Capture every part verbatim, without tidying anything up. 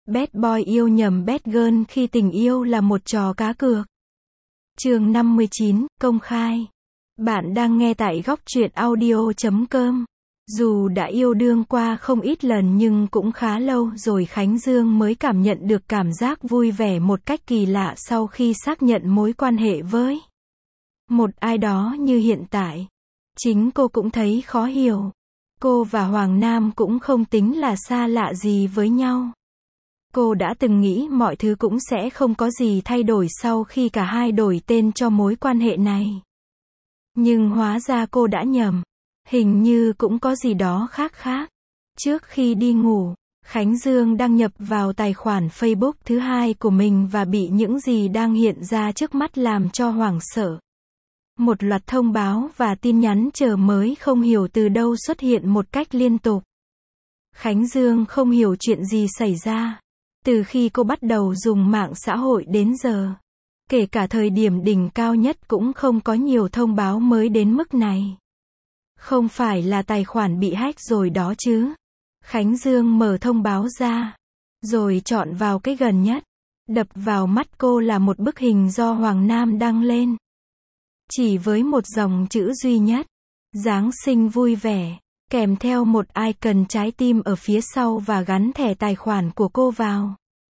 Bad boy yêu nhầm bad girl khi tình yêu là một trò cá cược. Chương năm mươi chín, công khai. Bạn đang nghe tại góc truyện audio chấm com. Dù đã yêu đương qua không ít lần nhưng cũng khá lâu rồi Khánh Dương mới cảm nhận được cảm giác vui vẻ một cách kỳ lạ sau khi xác nhận mối quan hệ với một ai đó như hiện tại. Chính cô cũng thấy khó hiểu. Cô và Hoàng Nam cũng không tính là xa lạ gì với nhau. Cô đã từng nghĩ mọi thứ cũng sẽ không có gì thay đổi sau khi cả hai đổi tên cho mối quan hệ này. Nhưng hóa ra cô đã nhầm. Hình như cũng có gì đó khác khác. Trước khi đi ngủ, Khánh Dương đăng nhập vào tài khoản Facebook thứ hai của mình và bị những gì đang hiện ra trước mắt làm cho hoảng sợ. Một loạt thông báo và tin nhắn chờ mới không hiểu từ đâu xuất hiện một cách liên tục. Khánh Dương không hiểu chuyện gì xảy ra. Từ khi cô bắt đầu dùng mạng xã hội đến giờ, kể cả thời điểm đỉnh cao nhất cũng không có nhiều thông báo mới đến mức này. Không phải là tài khoản bị hack rồi đó chứ? Khánh Dương mở thông báo ra, rồi chọn vào cái gần nhất. Đập vào mắt cô là một bức hình do Hoàng Nam đăng lên. Chỉ với một dòng chữ duy nhất, Giáng sinh vui vẻ, kèm theo một icon trái tim ở phía sau và gắn thẻ tài khoản của cô vào.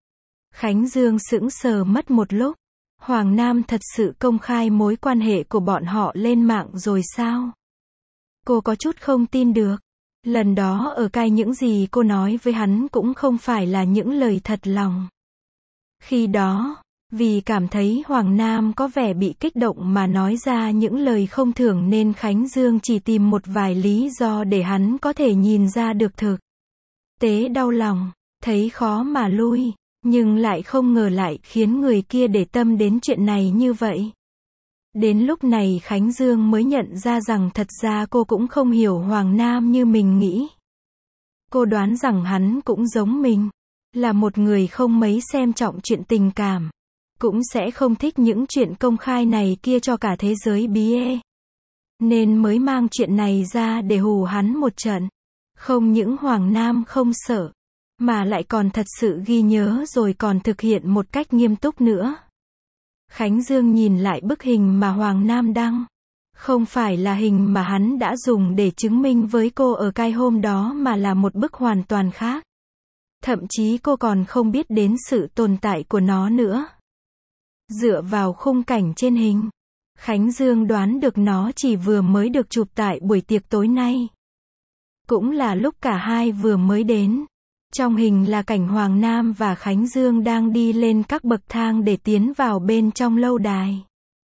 Khánh Dương sững sờ mất một lúc. Hoàng Nam thật sự công khai mối quan hệ của bọn họ lên mạng rồi sao? Cô có chút không tin được. Lần đó ở cai những gì cô nói với hắn cũng không phải là những lời thật lòng. Khi đó, vì cảm thấy Hoàng Nam có vẻ bị kích động mà nói ra những lời không thường nên Khánh Dương chỉ tìm một vài lý do để hắn có thể nhìn ra được thực tế đau lòng, thấy khó mà lui, nhưng lại không ngờ lại khiến người kia để tâm đến chuyện này như vậy. Đến lúc này Khánh Dương mới nhận ra rằng thật ra cô cũng không hiểu Hoàng Nam như mình nghĩ. Cô đoán rằng hắn cũng giống mình, là một người không mấy xem trọng chuyện tình cảm, cũng sẽ không thích những chuyện công khai này kia cho cả thế giới biết, nên mới mang chuyện này ra để hù hắn một trận. Không những Hoàng Nam không sợ, mà lại còn thật sự ghi nhớ rồi còn thực hiện một cách nghiêm túc nữa. Khánh Dương nhìn lại bức hình mà Hoàng Nam đăng. Không phải là hình mà hắn đã dùng để chứng minh với cô ở cai hôm đó mà là một bức hoàn toàn khác. Thậm chí cô còn không biết đến sự tồn tại của nó nữa. Dựa vào khung cảnh trên hình, Khánh Dương đoán được nó chỉ vừa mới được chụp tại buổi tiệc tối nay. Cũng là lúc cả hai vừa mới đến. Trong hình là cảnh Hoàng Nam và Khánh Dương đang đi lên các bậc thang để tiến vào bên trong lâu đài.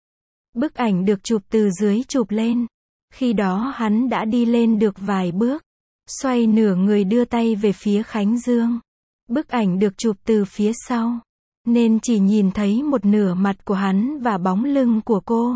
Bức ảnh được chụp từ dưới chụp lên. Khi đó hắn đã đi lên được vài bước, xoay nửa người đưa tay về phía Khánh Dương. Bức ảnh được chụp từ phía sau, nên chỉ nhìn thấy một nửa mặt của hắn và bóng lưng của cô.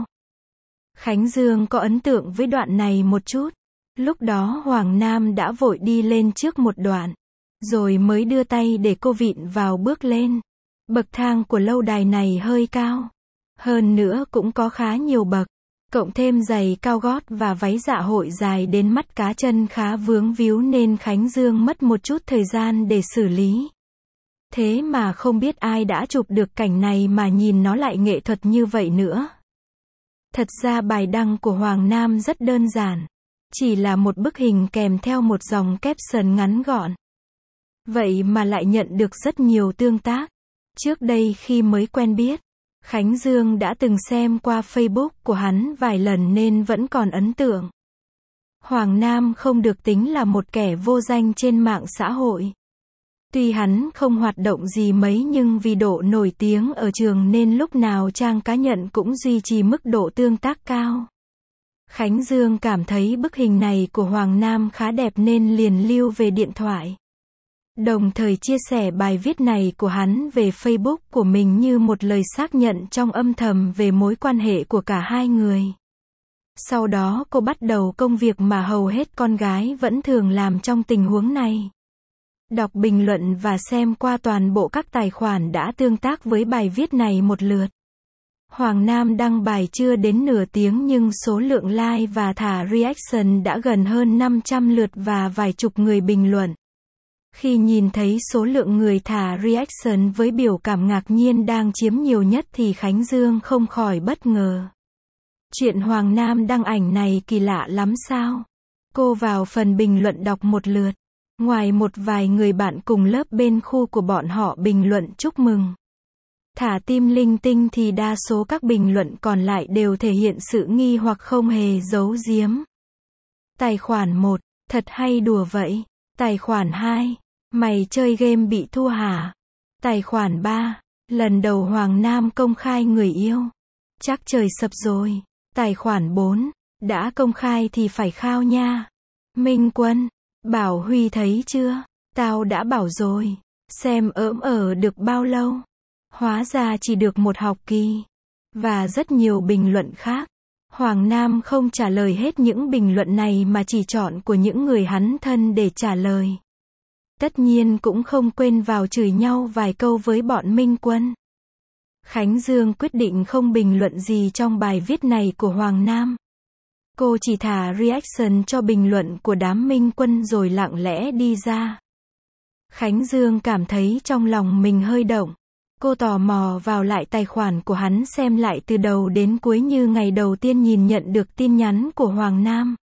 Khánh Dương có ấn tượng với đoạn này một chút. Lúc đó Hoàng Nam đã vội đi lên trước một đoạn, rồi mới đưa tay để cô vịn vào bước lên. Bậc thang của lâu đài này hơi cao. Hơn nữa cũng có khá nhiều bậc. Cộng thêm giày cao gót và váy dạ hội dài đến mắt cá chân khá vướng víu nên Khánh Dương mất một chút thời gian để xử lý. Thế mà không biết ai đã chụp được cảnh này mà nhìn nó lại nghệ thuật như vậy nữa. Thật ra bài đăng của Hoàng Nam rất đơn giản. Chỉ là một bức hình kèm theo một dòng caption ngắn gọn. Vậy mà lại nhận được rất nhiều tương tác. Trước đây khi mới quen biết, Khánh Dương đã từng xem qua Facebook của hắn vài lần nên vẫn còn ấn tượng. Hoàng Nam không được tính là một kẻ vô danh trên mạng xã hội. Tuy hắn không hoạt động gì mấy nhưng vì độ nổi tiếng ở trường nên lúc nào trang cá nhân cũng duy trì mức độ tương tác cao. Khánh Dương cảm thấy bức hình này của Hoàng Nam khá đẹp nên liền lưu về điện thoại. Đồng thời chia sẻ bài viết này của hắn về Facebook của mình như một lời xác nhận trong âm thầm về mối quan hệ của cả hai người. Sau đó cô bắt đầu công việc mà hầu hết con gái vẫn thường làm trong tình huống này. Đọc bình luận và xem qua toàn bộ các tài khoản đã tương tác với bài viết này một lượt. Hoàng Nam đăng bài chưa đến nửa tiếng nhưng số lượng like và thả reaction đã gần hơn năm trăm lượt và vài chục người bình luận. Khi nhìn thấy số lượng người thả reaction với biểu cảm ngạc nhiên đang chiếm nhiều nhất thì Khánh Dương không khỏi bất ngờ. Chuyện Hoàng Nam đăng ảnh này kỳ lạ lắm sao? Cô vào phần bình luận đọc một lượt. Ngoài một vài người bạn cùng lớp bên khu của bọn họ bình luận chúc mừng, thả tim linh tinh thì đa số các bình luận còn lại đều thể hiện sự nghi hoặc không hề giấu giếm. Tài khoản một, thật hay đùa vậy. Tài khoản hai, mày chơi game bị thua hả? Tài khoản ba, lần đầu Hoàng Nam công khai người yêu. Chắc trời sập rồi. Tài khoản bốn, đã công khai thì phải khao nha. Minh Quân, Bảo Huy thấy chưa? Tao đã bảo rồi. Xem ỡm ở được bao lâu? Hóa ra chỉ được một học kỳ. Và rất nhiều bình luận khác. Hoàng Nam không trả lời hết những bình luận này mà chỉ chọn của những người hắn thân để trả lời. Tất nhiên cũng không quên vào chửi nhau vài câu với bọn Minh Quân. Khánh Dương quyết định không bình luận gì trong bài viết này của Hoàng Nam. Cô chỉ thả reaction cho bình luận của đám Minh Quân rồi lặng lẽ đi ra. Khánh Dương cảm thấy trong lòng mình hơi động. Cô tò mò vào lại tài khoản của hắn xem lại từ đầu đến cuối như ngày đầu tiên nhìn nhận được tin nhắn của Hoàng Nam.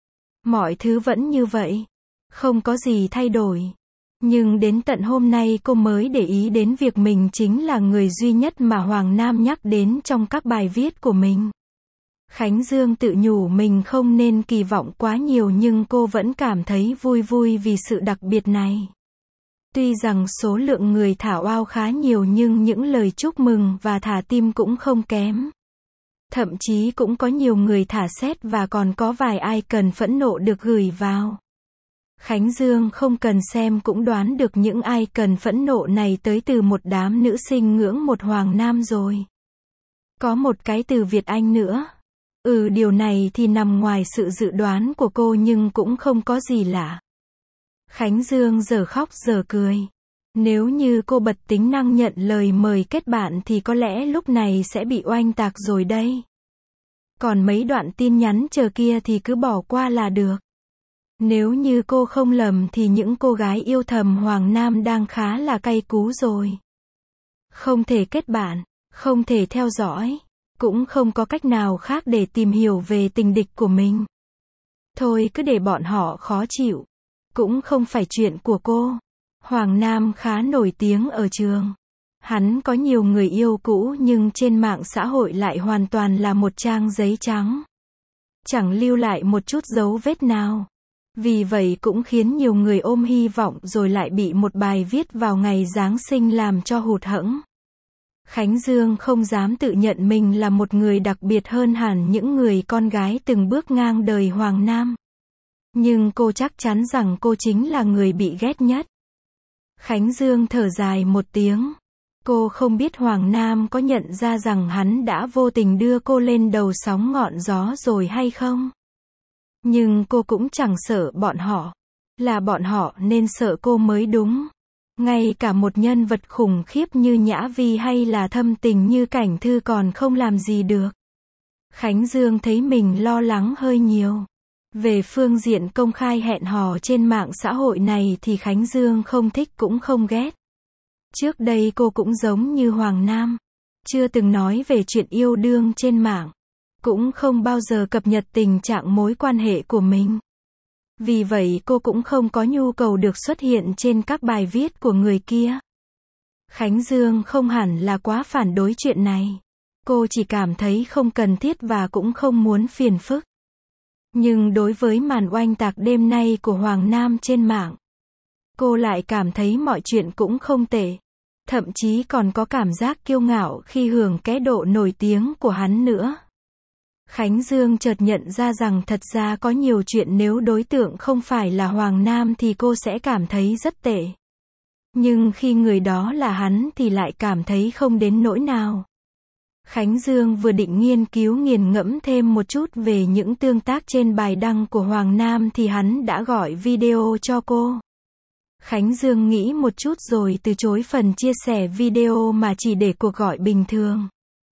Mọi thứ vẫn như vậy. Không có gì thay đổi. Nhưng đến tận hôm nay cô mới để ý đến việc mình chính là người duy nhất mà Hoàng Nam nhắc đến trong các bài viết của mình. Khánh Dương tự nhủ mình không nên kỳ vọng quá nhiều nhưng cô vẫn cảm thấy vui vui vì sự đặc biệt này. Tuy rằng số lượng người thả wow khá nhiều nhưng những lời chúc mừng và thả tim cũng không kém. Thậm chí cũng có nhiều người thả sét và còn có vài icon phẫn nộ được gửi vào. Khánh Dương không cần xem cũng đoán được những icon phẫn nộ này tới từ một đám nữ sinh ngưỡng một Hoàng Nam rồi. Có một cái từ Việt Anh nữa. Ừ, điều này thì nằm ngoài sự dự đoán của cô nhưng cũng không có gì lạ. Khánh Dương giờ khóc giờ cười. Nếu như cô bật tính năng nhận lời mời kết bạn thì có lẽ lúc này sẽ bị oanh tạc rồi đây. Còn mấy đoạn tin nhắn chờ kia thì cứ bỏ qua là được. Nếu như cô không lầm thì những cô gái yêu thầm Hoàng Nam đang khá là cay cú rồi. Không thể kết bạn, không thể theo dõi, cũng không có cách nào khác để tìm hiểu về tình địch của mình. Thôi cứ để bọn họ khó chịu. Cũng không phải chuyện của cô. Hoàng Nam khá nổi tiếng ở trường. Hắn có nhiều người yêu cũ nhưng trên mạng xã hội lại hoàn toàn là một trang giấy trắng. Chẳng lưu lại một chút dấu vết nào. Vì vậy cũng khiến nhiều người ôm hy vọng rồi lại bị một bài viết vào ngày Giáng sinh làm cho hụt hẫng. Khánh Dương không dám tự nhận mình là một người đặc biệt hơn hẳn những người con gái từng bước ngang đời Hoàng Nam. Nhưng cô chắc chắn rằng cô chính là người bị ghét nhất. Khánh Dương thở dài một tiếng. Cô không biết Hoàng Nam có nhận ra rằng hắn đã vô tình đưa cô lên đầu sóng ngọn gió rồi hay không. Nhưng cô cũng chẳng sợ bọn họ. Là bọn họ nên sợ cô mới đúng. Ngay cả một nhân vật khủng khiếp như Nhã Vi hay là thâm tình như Cảnh Thư còn không làm gì được. Khánh Dương thấy mình lo lắng hơi nhiều. Về phương diện công khai hẹn hò trên mạng xã hội này thì Khánh Dương không thích cũng không ghét. Trước đây cô cũng giống như Hoàng Nam. Chưa từng nói về chuyện yêu đương trên mạng. Cũng không bao giờ cập nhật tình trạng mối quan hệ của mình. Vì vậy cô cũng không có nhu cầu được xuất hiện trên các bài viết của người kia. Khánh Dương không hẳn là quá phản đối chuyện này. Cô chỉ cảm thấy không cần thiết và cũng không muốn phiền phức. Nhưng đối với màn oanh tạc đêm nay của Hoàng Nam trên mạng, cô lại cảm thấy mọi chuyện cũng không tệ. Thậm chí còn có cảm giác kiêu ngạo khi hưởng cái độ nổi tiếng của hắn nữa. Khánh Dương chợt nhận ra rằng thật ra có nhiều chuyện nếu đối tượng không phải là Hoàng Nam thì cô sẽ cảm thấy rất tệ. Nhưng khi người đó là hắn thì lại cảm thấy không đến nỗi nào. Khánh Dương vừa định nghiên cứu nghiền ngẫm thêm một chút về những tương tác trên bài đăng của Hoàng Nam thì hắn đã gọi video cho cô. Khánh Dương nghĩ một chút rồi từ chối phần chia sẻ video mà chỉ để cuộc gọi bình thường.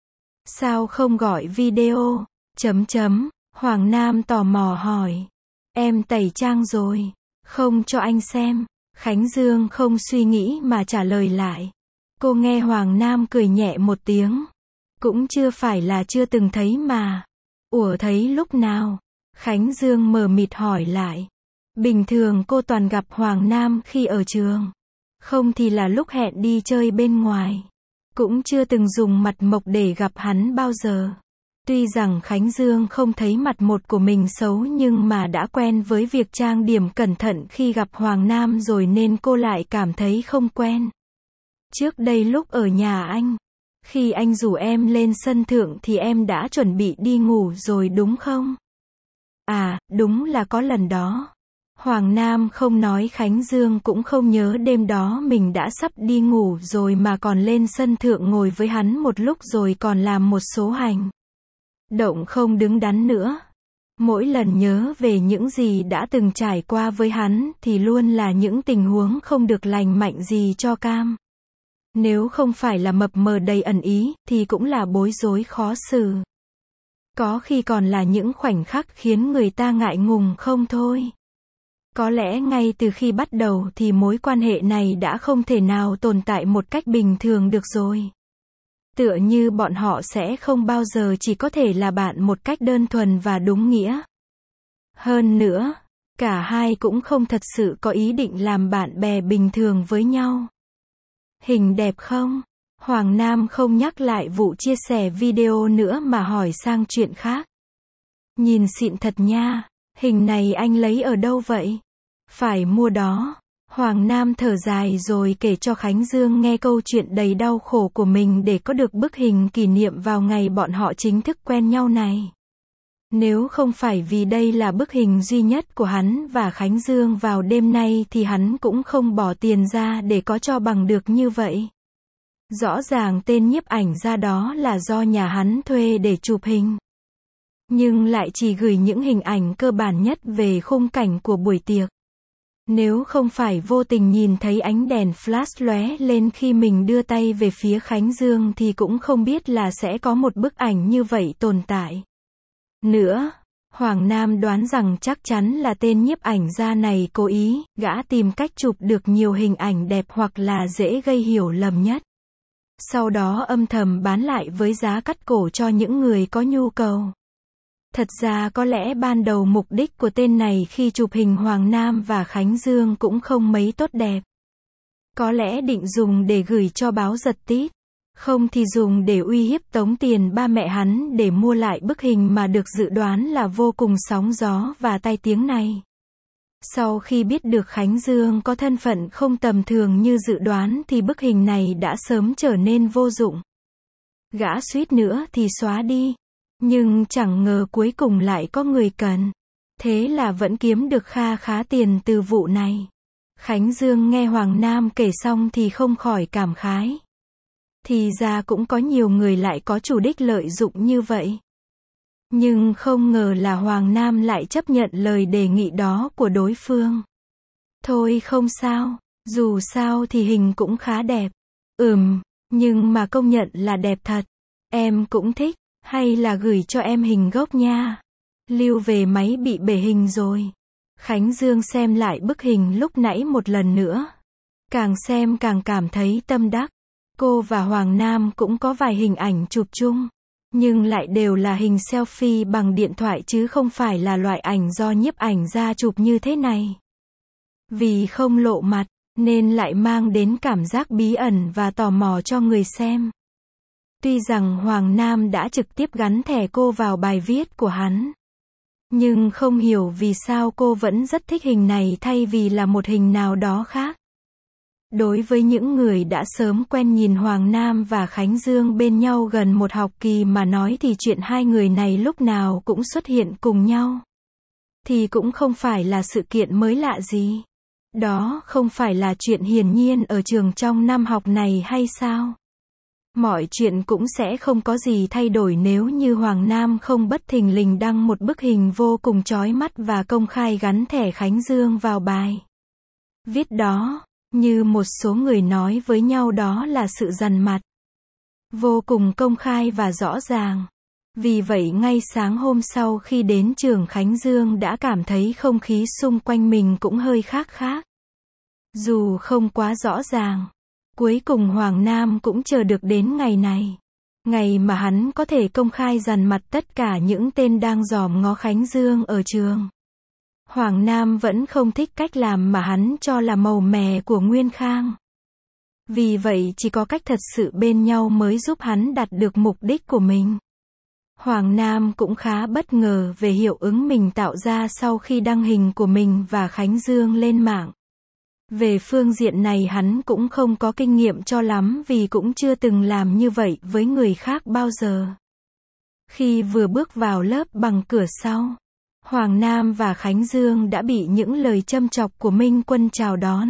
Sao không gọi video? Chấm chấm, Hoàng Nam tò mò hỏi. Em tẩy trang rồi. Không cho anh xem. Khánh Dương không suy nghĩ mà trả lời lại. Cô nghe Hoàng Nam cười nhẹ một tiếng. Cũng chưa phải là chưa từng thấy mà. Ủa thấy lúc nào? Khánh Dương mờ mịt hỏi lại. Bình thường cô toàn gặp Hoàng Nam khi ở trường. Không thì là lúc hẹn đi chơi bên ngoài. Cũng chưa từng dùng mặt mộc để gặp hắn bao giờ. Tuy rằng Khánh Dương không thấy mặt một của mình xấu nhưng mà đã quen với việc trang điểm cẩn thận khi gặp Hoàng Nam rồi nên cô lại cảm thấy không quen. Trước đây lúc ở nhà anh, khi anh rủ em lên sân thượng thì em đã chuẩn bị đi ngủ rồi đúng không? À, đúng là có lần đó. Hoàng Nam không nói, Khánh Dương cũng không nhớ đêm đó mình đã sắp đi ngủ rồi mà còn lên sân thượng ngồi với hắn một lúc rồi còn làm một số hành động không đứng đắn nữa. Mỗi lần nhớ về những gì đã từng trải qua với hắn thì luôn là những tình huống không được lành mạnh gì cho cam. Nếu không phải là mập mờ đầy ẩn ý thì cũng là bối rối khó xử. Có khi còn là những khoảnh khắc khiến người ta ngại ngùng không thôi. Có lẽ ngay từ khi bắt đầu thì mối quan hệ này đã không thể nào tồn tại một cách bình thường được rồi. Tựa như bọn họ sẽ không bao giờ chỉ có thể là bạn một cách đơn thuần và đúng nghĩa. Hơn nữa, cả hai cũng không thật sự có ý định làm bạn bè bình thường với nhau. Hình đẹp không? Hoàng Nam không nhắc lại vụ chia sẻ video nữa mà hỏi sang chuyện khác. Nhìn xịn thật nha, hình này anh lấy ở đâu vậy? Phải mua đó. Hoàng Nam thở dài rồi kể cho Khánh Dương nghe câu chuyện đầy đau khổ của mình để có được bức hình kỷ niệm vào ngày bọn họ chính thức quen nhau này. Nếu không phải vì đây là bức hình duy nhất của hắn và Khánh Dương vào đêm nay thì hắn cũng không bỏ tiền ra để có cho bằng được như vậy. Rõ ràng tên nhiếp ảnh gia đó là do nhà hắn thuê để chụp hình. Nhưng lại chỉ gửi những hình ảnh cơ bản nhất về khung cảnh của buổi tiệc. Nếu không phải vô tình nhìn thấy ánh đèn flash lóe lên khi mình đưa tay về phía Khánh Dương thì cũng không biết là sẽ có một bức ảnh như vậy tồn tại. Nữa, Hoàng Nam đoán rằng chắc chắn là tên nhiếp ảnh gia này cố ý, gã tìm cách chụp được nhiều hình ảnh đẹp hoặc là dễ gây hiểu lầm nhất. Sau đó âm thầm bán lại với giá cắt cổ cho những người có nhu cầu. Thật ra có lẽ ban đầu mục đích của tên này khi chụp hình Hoàng Nam và Khánh Dương cũng không mấy tốt đẹp. Có lẽ định dùng để gửi cho báo giật tít. Không thì dùng để uy hiếp tống tiền ba mẹ hắn để mua lại bức hình mà được dự đoán là vô cùng sóng gió và tai tiếng này. Sau khi biết được Khánh Dương có thân phận không tầm thường như dự đoán thì bức hình này đã sớm trở nên vô dụng. Gã suýt nữa thì xóa đi. Nhưng chẳng ngờ cuối cùng lại có người cần. Thế là vẫn kiếm được kha khá tiền từ vụ này. Khánh Dương nghe Hoàng Nam kể xong thì không khỏi cảm khái. Thì ra cũng có nhiều người lại có chủ đích lợi dụng như vậy. Nhưng không ngờ là Hoàng Nam lại chấp nhận lời đề nghị đó của đối phương. Thôi không sao, dù sao thì hình cũng khá đẹp. Ừm, nhưng mà công nhận là đẹp thật. Em cũng thích. Hay là gửi cho em hình gốc nha. Lưu về máy bị bể hình rồi. Khánh Dương xem lại bức hình lúc nãy một lần nữa. Càng xem càng cảm thấy tâm đắc. Cô và Hoàng Nam cũng có vài hình ảnh chụp chung. Nhưng lại đều là hình selfie bằng điện thoại chứ không phải là loại ảnh do nhiếp ảnh gia chụp như thế này. Vì không lộ mặt, nên lại mang đến cảm giác bí ẩn và tò mò cho người xem. Tuy rằng Hoàng Nam đã trực tiếp gắn thẻ cô vào bài viết của hắn. Nhưng không hiểu vì sao cô vẫn rất thích hình này thay vì là một hình nào đó khác. Đối với những người đã sớm quen nhìn Hoàng Nam và Khánh Dương bên nhau gần một học kỳ mà nói thì chuyện hai người này lúc nào cũng xuất hiện cùng nhau. Thì cũng không phải là sự kiện mới lạ gì. Đó không phải là chuyện hiển nhiên ở trường trong năm học này hay sao? Mọi chuyện cũng sẽ không có gì thay đổi nếu như Hoàng Nam không bất thình lình đăng một bức hình vô cùng chói mắt và công khai gắn thẻ Khánh Dương vào bài viết đó, như một số người nói với nhau đó là sự dằn mặt. Vô cùng công khai và rõ ràng. Vì vậy ngay sáng hôm sau khi đến trường Khánh Dương đã cảm thấy không khí xung quanh mình cũng hơi khác khác. Dù không quá rõ ràng, cuối cùng Hoàng Nam cũng chờ được đến ngày này. Ngày mà hắn có thể công khai dằn mặt tất cả những tên đang dòm ngó Khánh Dương ở trường. Hoàng Nam vẫn không thích cách làm mà hắn cho là màu mè của Nguyên Khang. Vì vậy chỉ có cách thật sự bên nhau mới giúp hắn đạt được mục đích của mình. Hoàng Nam cũng khá bất ngờ về hiệu ứng mình tạo ra sau khi đăng hình của mình và Khánh Dương lên mạng. Về phương diện này hắn cũng không có kinh nghiệm cho lắm vì cũng chưa từng làm như vậy với người khác bao giờ. Khi vừa bước vào lớp bằng cửa sau, Hoàng Nam và Khánh Dương đã bị những lời châm chọc của Minh Quân chào đón.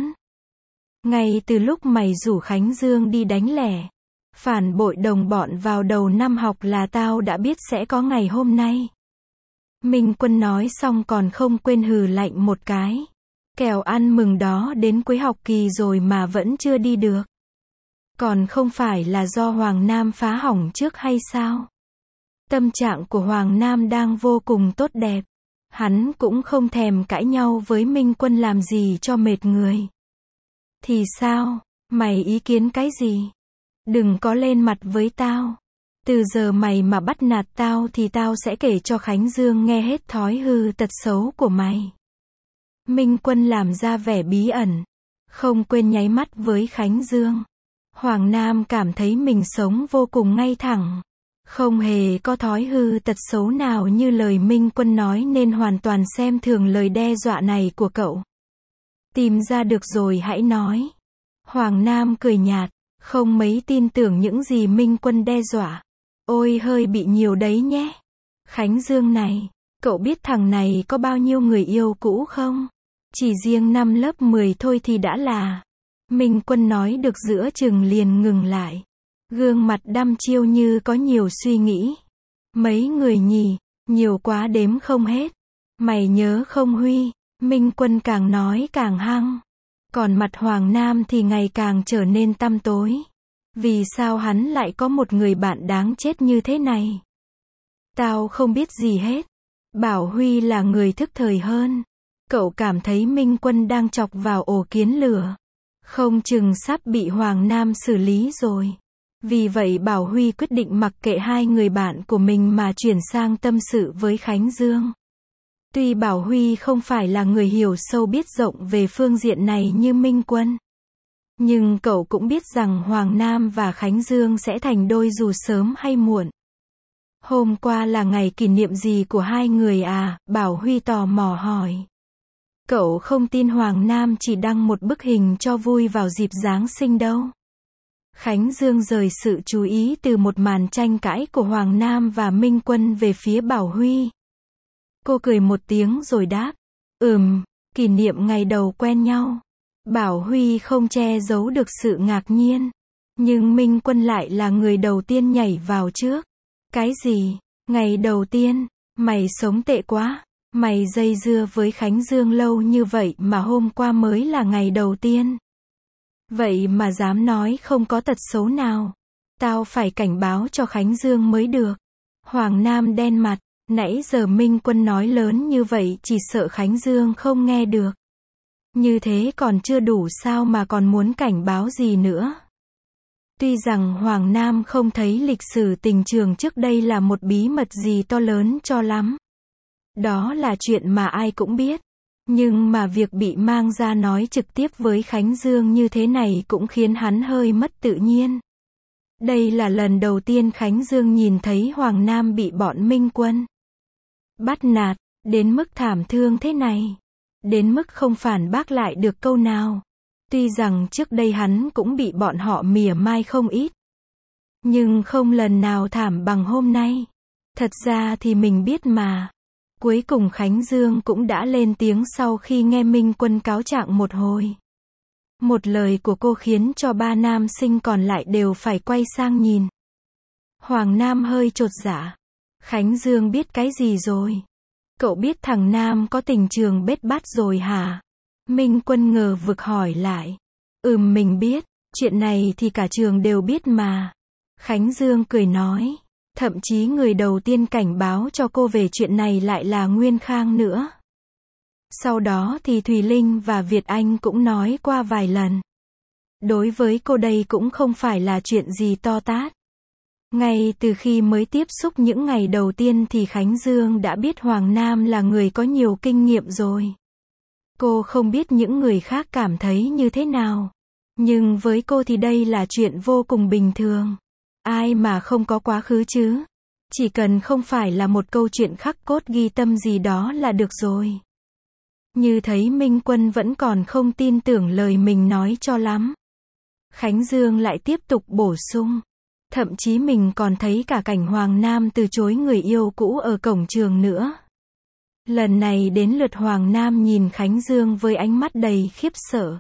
Ngay từ lúc mày rủ Khánh Dương đi đánh lẻ, phản bội đồng bọn vào đầu năm học là tao đã biết sẽ có ngày hôm nay. Minh Quân nói xong còn không quên hừ lạnh một cái. Kẻo ăn mừng đó đến cuối học kỳ rồi mà vẫn chưa đi được. Còn không phải là do Hoàng Nam phá hỏng trước hay sao? Tâm trạng của Hoàng Nam đang vô cùng tốt đẹp. Hắn cũng không thèm cãi nhau với Minh Quân làm gì cho mệt người. Thì sao? Mày ý kiến cái gì? Đừng có lên mặt với tao. Từ giờ mày mà bắt nạt tao thì tao sẽ kể cho Khánh Dương nghe hết thói hư tật xấu của mày. Minh Quân làm ra vẻ bí ẩn, không quên nháy mắt với Khánh Dương. Hoàng Nam cảm thấy mình sống vô cùng ngay thẳng, không hề có thói hư tật xấu nào như lời Minh Quân nói nên hoàn toàn xem thường lời đe dọa này của cậu. Tìm ra được rồi hãy nói. Hoàng Nam cười nhạt, không mấy tin tưởng những gì Minh Quân đe dọa. Ôi hơi bị nhiều đấy nhé. Khánh Dương này, cậu biết thằng này có bao nhiêu người yêu cũ không? Chỉ riêng năm lớp mười thôi thì đã là. Minh Quân nói được giữa chừng liền ngừng lại. Gương mặt đăm chiêu như có nhiều suy nghĩ. Mấy người nhỉ, nhiều quá đếm không hết. Mày nhớ không Huy? Minh Quân càng nói càng hăng. Còn mặt Hoàng Nam thì ngày càng trở nên tăm tối. Vì sao hắn lại có một người bạn đáng chết như thế này? Tao không biết gì hết. Bảo Huy là người thức thời hơn. Cậu cảm thấy Minh Quân đang chọc vào ổ kiến lửa. Không chừng sắp bị Hoàng Nam xử lý rồi. Vì vậy Bảo Huy quyết định mặc kệ hai người bạn của mình mà chuyển sang tâm sự với Khánh Dương. Tuy Bảo Huy không phải là người hiểu sâu biết rộng về phương diện này như Minh Quân. Nhưng cậu cũng biết rằng Hoàng Nam và Khánh Dương sẽ thành đôi dù sớm hay muộn. Hôm qua là ngày kỷ niệm gì của hai người à? Bảo Huy tò mò hỏi. Cậu không tin Hoàng Nam chỉ đăng một bức hình cho vui vào dịp Giáng sinh đâu. Khánh Dương rời sự chú ý từ một màn tranh cãi của Hoàng Nam và Minh Quân về phía Bảo Huy. Cô cười một tiếng rồi đáp. Ừm, kỷ niệm ngày đầu quen nhau. Bảo Huy không che giấu được sự ngạc nhiên. Nhưng Minh Quân lại là người đầu tiên nhảy vào trước. Cái gì? Ngày đầu tiên? Mày sống tệ quá. Mày dây dưa với Khánh Dương lâu như vậy mà hôm qua mới là ngày đầu tiên. Vậy mà dám nói không có tật xấu nào. Tao phải cảnh báo cho Khánh Dương mới được. Hoàng Nam đen mặt. Nãy giờ Minh Quân nói lớn như vậy chỉ sợ Khánh Dương không nghe được. Như thế còn chưa đủ sao mà còn muốn cảnh báo gì nữa. Tuy rằng Hoàng Nam không thấy lịch sử tình trường trước đây là một bí mật gì to lớn cho lắm. Đó là chuyện mà ai cũng biết. Nhưng mà việc bị mang ra nói trực tiếp với Khánh Dương như thế này cũng khiến hắn hơi mất tự nhiên. Đây là lần đầu tiên Khánh Dương nhìn thấy Hoàng Nam bị bọn Minh Quân bắt nạt, đến mức thảm thương thế này. Đến mức không phản bác lại được câu nào. Tuy rằng trước đây hắn cũng bị bọn họ mỉa mai không ít. Nhưng không lần nào thảm bằng hôm nay. Thật ra thì mình biết mà. Cuối cùng Khánh Dương cũng đã lên tiếng sau khi nghe Minh Quân cáo trạng một hồi. Một lời của cô khiến cho ba nam sinh còn lại đều phải quay sang nhìn. Hoàng Nam hơi chột dạ. Khánh Dương biết cái gì rồi? Cậu biết thằng Nam có tình trường bết bát rồi hả? Minh Quân ngờ vực hỏi lại. Ừm mình biết, chuyện này thì cả trường đều biết mà. Khánh Dương cười nói. Thậm chí người đầu tiên cảnh báo cho cô về chuyện này lại là Nguyên Khang nữa. Sau đó thì Thùy Linh và Việt Anh cũng nói qua vài lần. Đối với cô đây cũng không phải là chuyện gì to tát. Ngay từ khi mới tiếp xúc những ngày đầu tiên thì Khánh Dương đã biết Hoàng Nam là người có nhiều kinh nghiệm rồi. Cô không biết những người khác cảm thấy như thế nào. Nhưng với cô thì đây là chuyện vô cùng bình thường. Ai mà không có quá khứ chứ? Chỉ cần không phải là một câu chuyện khắc cốt ghi tâm gì đó là được rồi. Như thấy Minh Quân vẫn còn không tin tưởng lời mình nói cho lắm. Khánh Dương lại tiếp tục bổ sung. Thậm chí mình còn thấy cả cảnh Hoàng Nam từ chối người yêu cũ ở cổng trường nữa. Lần này đến lượt Hoàng Nam nhìn Khánh Dương với ánh mắt đầy khiếp sợ.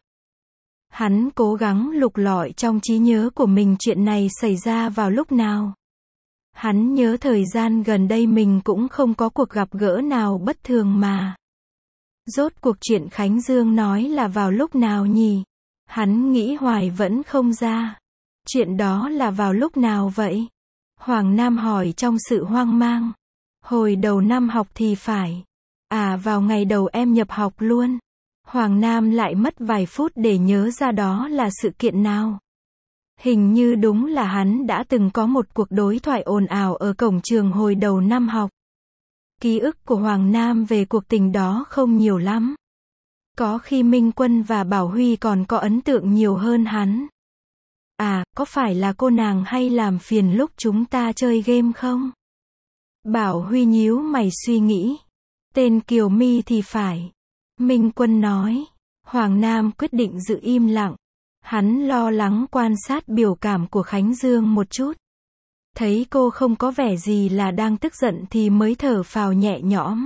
Hắn cố gắng lục lọi trong trí nhớ của mình chuyện này xảy ra vào lúc nào. Hắn nhớ thời gian gần đây mình cũng không có cuộc gặp gỡ nào bất thường mà. Rốt cuộc chuyện Khánh Dương nói là vào lúc nào nhỉ? Hắn nghĩ hoài vẫn không ra. Chuyện đó là vào lúc nào vậy? Hoàng Nam hỏi trong sự hoang mang. Hồi đầu năm học thì phải. À, vào ngày đầu em nhập học luôn. Hoàng Nam lại mất vài phút để nhớ ra đó là sự kiện nào. Hình như đúng là hắn đã từng có một cuộc đối thoại ồn ào ở cổng trường hồi đầu năm học. Ký ức của Hoàng Nam về cuộc tình đó không nhiều lắm. Có khi Minh Quân và Bảo Huy còn có ấn tượng nhiều hơn hắn. À, có phải là cô nàng hay làm phiền lúc chúng ta chơi game không? Bảo Huy nhíu mày suy nghĩ. Tên Kiều My thì phải. Minh Quân nói. Hoàng Nam quyết định giữ im lặng. Hắn lo lắng quan sát biểu cảm của Khánh Dương một chút. Thấy cô không có vẻ gì là đang tức giận thì mới thở phào nhẹ nhõm.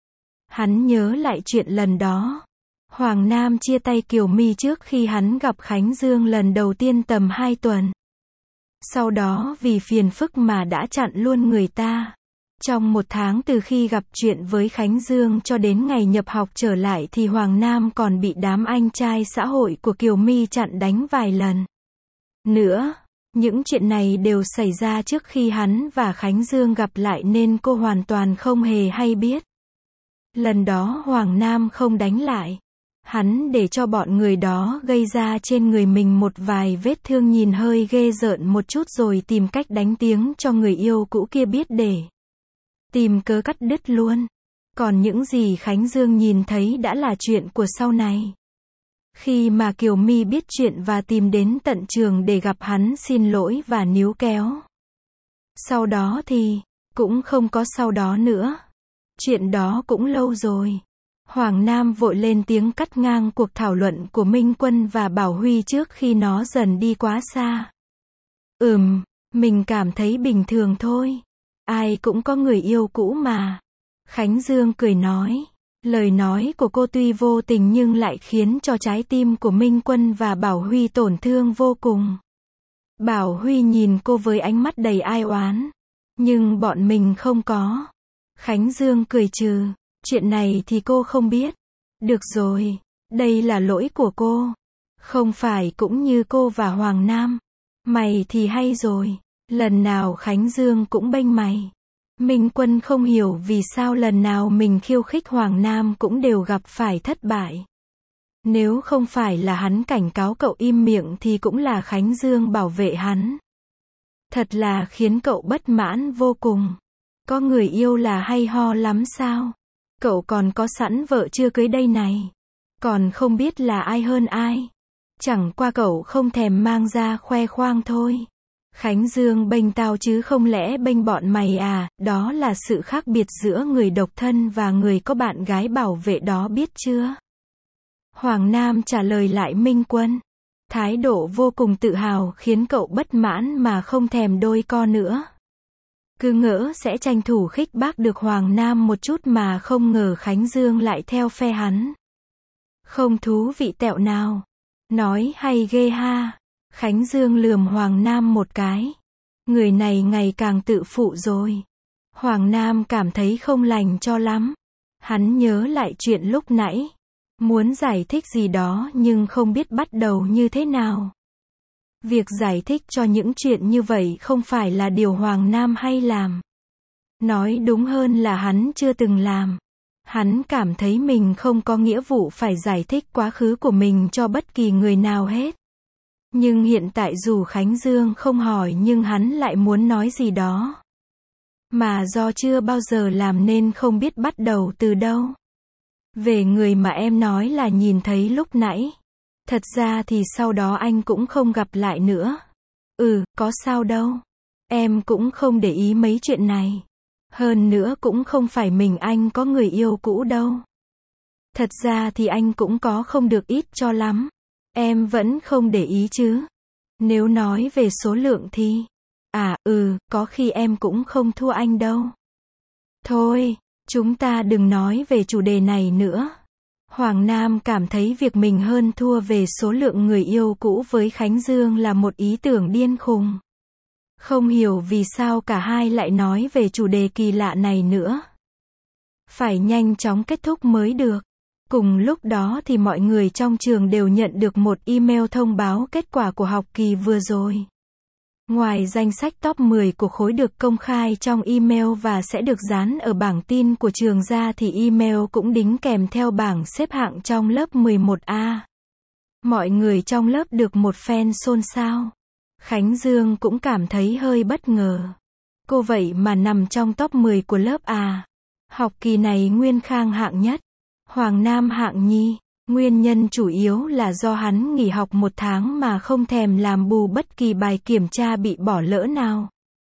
Hắn nhớ lại chuyện lần đó. Hoàng Nam chia tay Kiều My trước khi hắn gặp Khánh Dương lần đầu tiên tầm hai tuần. Sau đó vì phiền phức mà đã chặn luôn người ta. Trong một tháng từ khi gặp chuyện với Khánh Dương cho đến ngày nhập học trở lại thì Hoàng Nam còn bị đám anh trai xã hội của Kiều My chặn đánh vài lần. Nữa, những chuyện này đều xảy ra trước khi hắn và Khánh Dương gặp lại nên cô hoàn toàn không hề hay biết. Lần đó Hoàng Nam không đánh lại. Hắn để cho bọn người đó gây ra trên người mình một vài vết thương nhìn hơi ghê rợn một chút rồi tìm cách đánh tiếng cho người yêu cũ kia biết để tìm cớ cắt đứt luôn. Còn những gì Khánh Dương nhìn thấy đã là chuyện của sau này. Khi mà Kiều My biết chuyện và tìm đến tận trường để gặp hắn xin lỗi và níu kéo. Sau đó thì, cũng không có sau đó nữa. Chuyện đó cũng lâu rồi. Hoàng Nam vội lên tiếng cắt ngang cuộc thảo luận của Minh Quân và Bảo Huy trước khi nó dần đi quá xa. Ừm, mình cảm thấy bình thường thôi. Ai cũng có người yêu cũ mà. Khánh Dương cười nói. Lời nói của cô tuy vô tình nhưng lại khiến cho trái tim của Minh Quân và Bảo Huy tổn thương vô cùng. Bảo Huy nhìn cô với ánh mắt đầy ai oán. Nhưng bọn mình không có. Khánh Dương cười trừ. Chuyện này thì cô không biết. Được rồi, đây là lỗi của cô. Không phải cũng như cô và Hoàng Nam. Mày thì hay rồi. Lần nào Khánh Dương cũng bênh mày. Minh Quân không hiểu vì sao lần nào mình khiêu khích Hoàng Nam cũng đều gặp phải thất bại. Nếu không phải là hắn cảnh cáo cậu im miệng thì cũng là Khánh Dương bảo vệ hắn. Thật là khiến cậu bất mãn vô cùng. Có người yêu là hay ho lắm sao? Cậu còn có sẵn vợ chưa cưới đây này. Còn không biết là ai hơn ai. Chẳng qua cậu không thèm mang ra khoe khoang thôi. Khánh Dương bênh tao chứ không lẽ bênh bọn mày à, đó là sự khác biệt giữa người độc thân và người có bạn gái bảo vệ đó biết chưa? Hoàng Nam trả lời lại Minh Quân. Thái độ vô cùng tự hào khiến cậu bất mãn mà không thèm đôi co nữa. Cứ ngỡ sẽ tranh thủ khích bác được Hoàng Nam một chút mà không ngờ Khánh Dương lại theo phe hắn. Không thú vị tẹo nào. Nói hay ghê ha. Khánh Dương lườm Hoàng Nam một cái. Người này ngày càng tự phụ rồi. Hoàng Nam cảm thấy không lành cho lắm. Hắn nhớ lại chuyện lúc nãy. Muốn giải thích gì đó nhưng không biết bắt đầu như thế nào. Việc giải thích cho những chuyện như vậy không phải là điều Hoàng Nam hay làm. Nói đúng hơn là hắn chưa từng làm. Hắn cảm thấy mình không có nghĩa vụ phải giải thích quá khứ của mình cho bất kỳ người nào hết. Nhưng hiện tại dù Khánh Dương không hỏi nhưng hắn lại muốn nói gì đó. Mà do chưa bao giờ làm nên không biết bắt đầu từ đâu. Về người mà em nói là nhìn thấy lúc nãy. Thật ra thì sau đó anh cũng không gặp lại nữa. Ừ, có sao đâu. Em cũng không để ý mấy chuyện này. Hơn nữa cũng không phải mình anh có người yêu cũ đâu. Thật ra thì anh cũng có không được ít cho lắm. Em vẫn không để ý chứ. Nếu nói về số lượng thì... À, ừ, có khi em cũng không thua anh đâu. Thôi, chúng ta đừng nói về chủ đề này nữa. Hoàng Nam cảm thấy việc mình hơn thua về số lượng người yêu cũ với Khánh Dương là một ý tưởng điên khùng. Không hiểu vì sao cả hai lại nói về chủ đề kỳ lạ này nữa. Phải nhanh chóng kết thúc mới được. Cùng lúc đó thì mọi người trong trường đều nhận được một email thông báo kết quả của học kỳ vừa rồi. Ngoài danh sách top mười của khối được công khai trong email và sẽ được dán ở bảng tin của trường ra thì email cũng đính kèm theo bảng xếp hạng trong lớp mười một A. Mọi người trong lớp được một phen xôn xao. Khánh Dương cũng cảm thấy hơi bất ngờ. Cô vậy mà nằm trong top mười của lớp à. Học kỳ này Nguyên Khang hạng nhất, Hoàng Nam hạng nhì. Nguyên nhân chủ yếu là do hắn nghỉ học một tháng mà không thèm làm bù bất kỳ bài kiểm tra bị bỏ lỡ nào.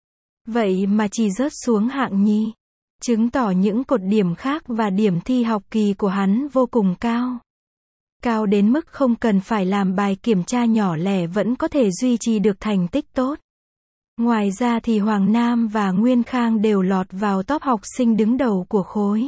Vậy mà chỉ rớt xuống hạng nhì. Chứng tỏ những cột điểm khác và điểm thi học kỳ của hắn vô cùng cao. Cao đến mức không cần phải làm bài kiểm tra nhỏ lẻ vẫn có thể duy trì được thành tích tốt. Ngoài ra thì Hoàng Nam và Nguyên Khang đều lọt vào top học sinh đứng đầu của khối.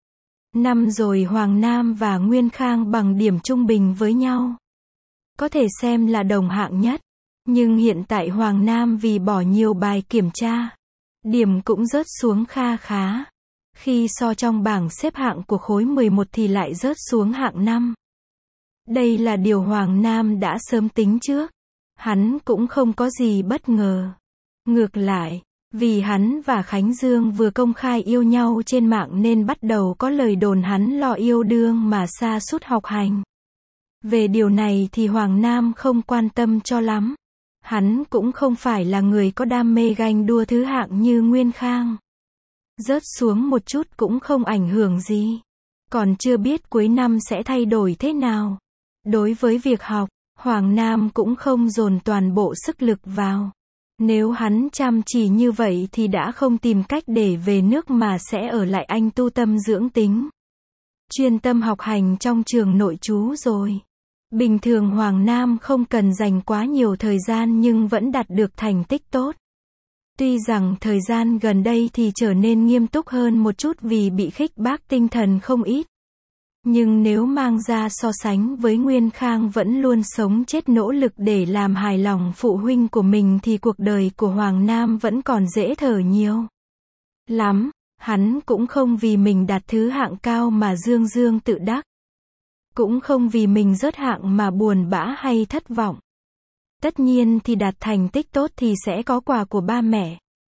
Năm rồi Hoàng Nam và Nguyên Khang bằng điểm trung bình với nhau. Có thể xem là đồng hạng nhất. Nhưng hiện tại Hoàng Nam vì bỏ nhiều bài kiểm tra, điểm cũng rớt xuống kha khá. Khi so trong bảng xếp hạng của khối mười một thì lại rớt xuống hạng năm. Đây là điều Hoàng Nam đã sớm tính trước. Hắn cũng không có gì bất ngờ. Ngược lại, vì hắn và Khánh Dương vừa công khai yêu nhau trên mạng nên bắt đầu có lời đồn hắn lo yêu đương mà sa sút học hành. Về điều này thì Hoàng Nam không quan tâm cho lắm. Hắn cũng không phải là người có đam mê ganh đua thứ hạng như Nguyên Khang. Rớt xuống một chút cũng không ảnh hưởng gì. Còn chưa biết cuối năm sẽ thay đổi thế nào. Đối với việc học, Hoàng Nam cũng không dồn toàn bộ sức lực vào. Nếu hắn chăm chỉ như vậy thì đã không tìm cách để về nước mà sẽ ở lại Anh tu tâm dưỡng tính. Chuyên tâm học hành trong trường nội trú rồi. Bình thường Hoàng Nam không cần dành quá nhiều thời gian nhưng vẫn đạt được thành tích tốt. Tuy rằng thời gian gần đây thì trở nên nghiêm túc hơn một chút vì bị khích bác tinh thần không ít. Nhưng nếu mang ra so sánh với Nguyên Khang vẫn luôn sống chết nỗ lực để làm hài lòng phụ huynh của mình thì cuộc đời của Hoàng Nam vẫn còn dễ thở nhiều lắm. Hắn cũng không vì mình đạt thứ hạng cao mà dương dương tự đắc. Cũng không vì mình rớt hạng mà buồn bã hay thất vọng. Tất nhiên thì đạt thành tích tốt thì sẽ có quà của ba mẹ.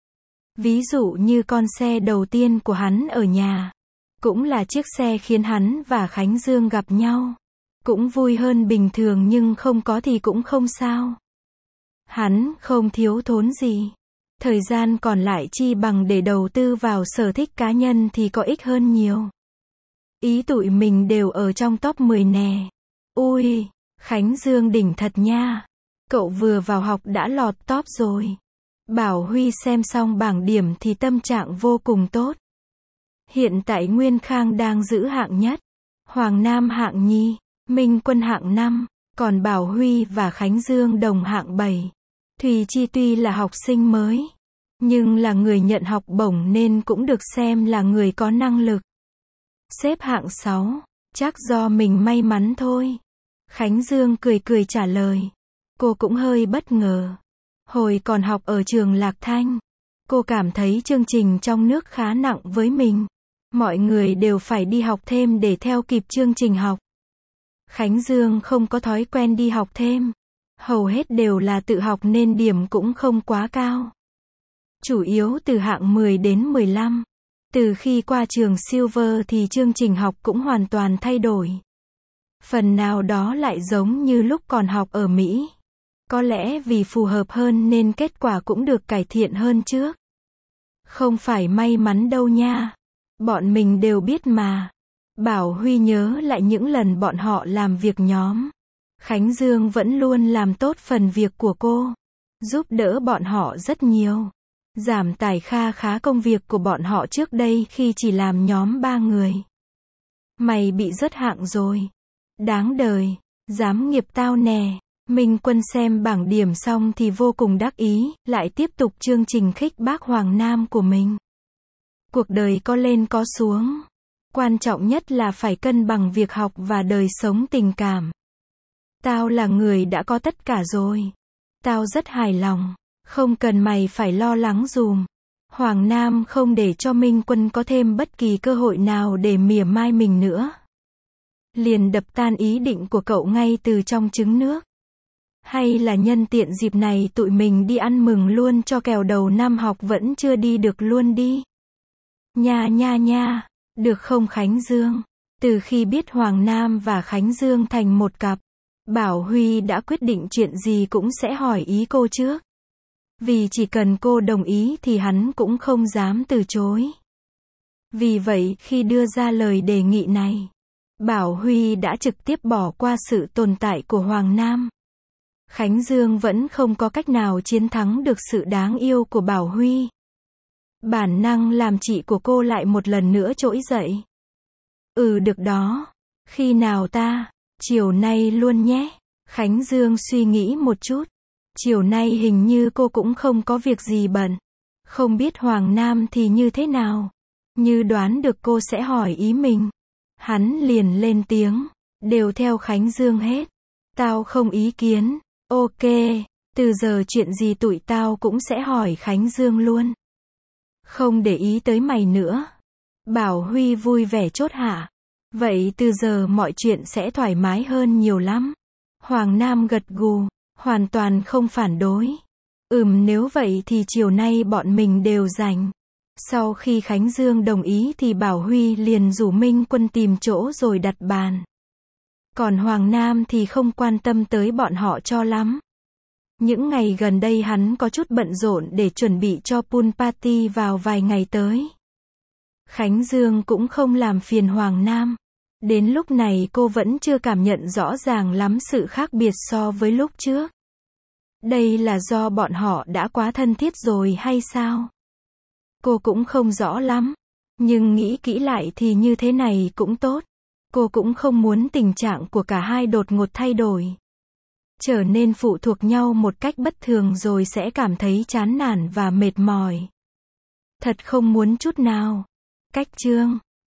Ví dụ như con xe đầu tiên của hắn ở nhà. Cũng là chiếc xe khiến hắn và Khánh Dương gặp nhau. Cũng vui hơn bình thường nhưng không có thì cũng không sao. Hắn không thiếu thốn gì. Thời gian còn lại chi bằng để đầu tư vào sở thích cá nhân thì có ích hơn nhiều. Ý tụi mình đều ở trong top mười nè. Ui, Khánh Dương đỉnh thật nha. Cậu vừa vào học đã lọt top rồi. Bảo Huy xem xong bảng điểm thì tâm trạng vô cùng tốt. Hiện tại Nguyên Khang đang giữ hạng nhất. Hoàng Nam hạng nhì, Minh Quân hạng năm, còn Bảo Huy và Khánh Dương đồng hạng bảy. Thùy Chi tuy là học sinh mới, nhưng là người nhận học bổng nên cũng được xem là người có năng lực. Xếp hạng sáu, chắc do mình may mắn thôi. Khánh Dương cười cười trả lời. Cô cũng hơi bất ngờ. Hồi còn học ở trường Lạc Thanh, cô cảm thấy chương trình trong nước khá nặng với mình. Mọi người đều phải đi học thêm để theo kịp chương trình học. Khánh Dương không có thói quen đi học thêm. Hầu hết đều là tự học nên điểm cũng không quá cao. Chủ yếu từ hạng mười đến mười lăm. Từ khi qua trường Silver thì chương trình học cũng hoàn toàn thay đổi. Phần nào đó lại giống như lúc còn học ở Mỹ. Có lẽ vì phù hợp hơn nên kết quả cũng được cải thiện hơn trước. Không phải may mắn đâu nha. Bọn mình đều biết mà. Bảo Huy nhớ lại những lần bọn họ làm việc nhóm. Khánh Dương vẫn luôn làm tốt phần việc của cô. Giúp đỡ bọn họ rất nhiều. Giảm tải kha khá công việc của bọn họ trước đây khi chỉ làm nhóm ba người. Mày bị rớt hạng rồi. Đáng đời. Dám nghiệp tao nè. Minh Quân xem bảng điểm xong thì vô cùng đắc ý, lại tiếp tục chương trình khích bác Hoàng Nam của mình. Cuộc đời có lên có xuống. Quan trọng nhất là phải cân bằng việc học và đời sống tình cảm. Tao là người đã có tất cả rồi. Tao rất hài lòng. Không cần mày phải lo lắng dùm. Hoàng Nam không để cho Minh Quân có thêm bất kỳ cơ hội nào để mỉa mai mình nữa. Liền đập tan ý định của cậu ngay từ trong trứng nước. Hay là nhân tiện dịp này tụi mình đi ăn mừng luôn cho kèo đầu năm học vẫn chưa đi được luôn đi. Nha nha nha, được không Khánh Dương? Từ khi biết Hoàng Nam và Khánh Dương thành một cặp, Bảo Huy đã quyết định chuyện gì cũng sẽ hỏi ý cô trước. Vì chỉ cần cô đồng ý thì hắn cũng không dám từ chối. Vì vậy khi đưa ra lời đề nghị này, Bảo Huy đã trực tiếp bỏ qua sự tồn tại của Hoàng Nam. Khánh Dương vẫn không có cách nào chiến thắng được sự đáng yêu của Bảo Huy. Bản năng làm chị của cô lại một lần nữa trỗi dậy. Ừ được đó. Khi nào ta? Chiều nay luôn nhé. Khánh Dương suy nghĩ một chút. Chiều nay hình như cô cũng không có việc gì bận. Không biết Hoàng Nam thì như thế nào? Như đoán được cô sẽ hỏi ý mình. Hắn liền lên tiếng. Đều theo Khánh Dương hết. Tao không ý kiến. Ok, từ giờ chuyện gì tụi tao cũng sẽ hỏi Khánh Dương luôn. Không để ý tới mày nữa. Bảo Huy vui vẻ chốt hạ. Vậy từ giờ mọi chuyện sẽ thoải mái hơn nhiều lắm. Hoàng Nam gật gù, hoàn toàn không phản đối. Ừm nếu vậy thì chiều nay bọn mình đều rảnh. Sau khi Khánh Dương đồng ý thì Bảo Huy liền rủ Minh Quân tìm chỗ rồi đặt bàn. Còn Hoàng Nam thì không quan tâm tới bọn họ cho lắm. Những ngày gần đây hắn có chút bận rộn để chuẩn bị cho pool party vào vài ngày tới. Khánh Dương cũng không làm phiền Hoàng Nam. Đến lúc này cô vẫn chưa cảm nhận rõ ràng lắm sự khác biệt so với lúc trước. Đây là do bọn họ đã quá thân thiết rồi hay sao? Cô cũng không rõ lắm. Nhưng nghĩ kỹ lại thì như thế này cũng tốt. Cô cũng không muốn tình trạng của cả hai đột ngột thay đổi. Trở nên phụ thuộc nhau một cách bất thường rồi sẽ cảm thấy chán nản và mệt mỏi. Thật không muốn chút nào. Cách chương